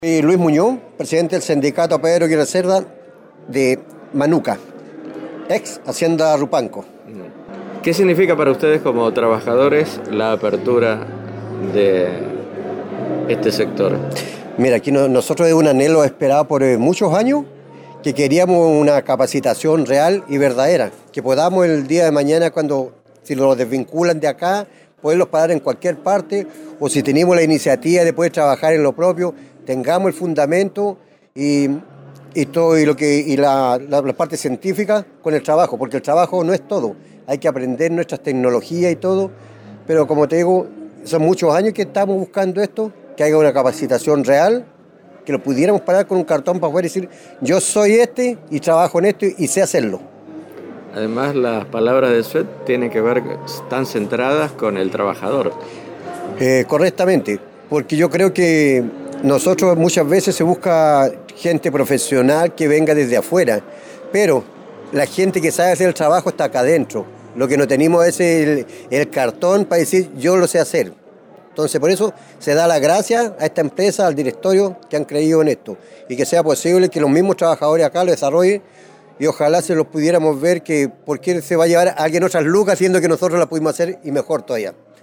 Soy Luis Muñoz, presidente del Sindicato Pedro Aguirre Cerda de Manuca, ex Hacienda Rupanco. ¿Qué significa para ustedes como trabajadores la apertura de este sector? Mira, aquí nosotros es un anhelo esperado por muchos años, que queríamos una capacitación real y verdadera, que podamos el día de mañana, si los desvinculan de acá, poderlos parar en cualquier parte, o si tenemos la iniciativa de poder trabajar en lo propio, tengamos el fundamento y la parte científica con el trabajo, porque el trabajo no es todo, hay que aprender nuestras tecnologías y todo, pero como te digo, son muchos años que estamos buscando esto, que haya una capacitación real, que lo pudiéramos parar con un cartón para poder decir, yo soy este y trabajo en esto y sé hacerlo. Además, las palabras de Suet tienen que ver, están centradas con el trabajador. Correctamente, porque yo creo que nosotros muchas veces se busca gente profesional que venga desde afuera, pero la gente que sabe hacer el trabajo está acá adentro. Lo que no tenemos es el cartón para decir yo lo sé hacer. Entonces por eso se da la gracia a esta empresa, al directorio que han creído en esto y que sea posible que los mismos trabajadores acá lo desarrollen y ojalá se los pudiéramos ver que por qué se va a llevar a alguien otras lucas siendo que nosotros la pudimos hacer y mejor todavía.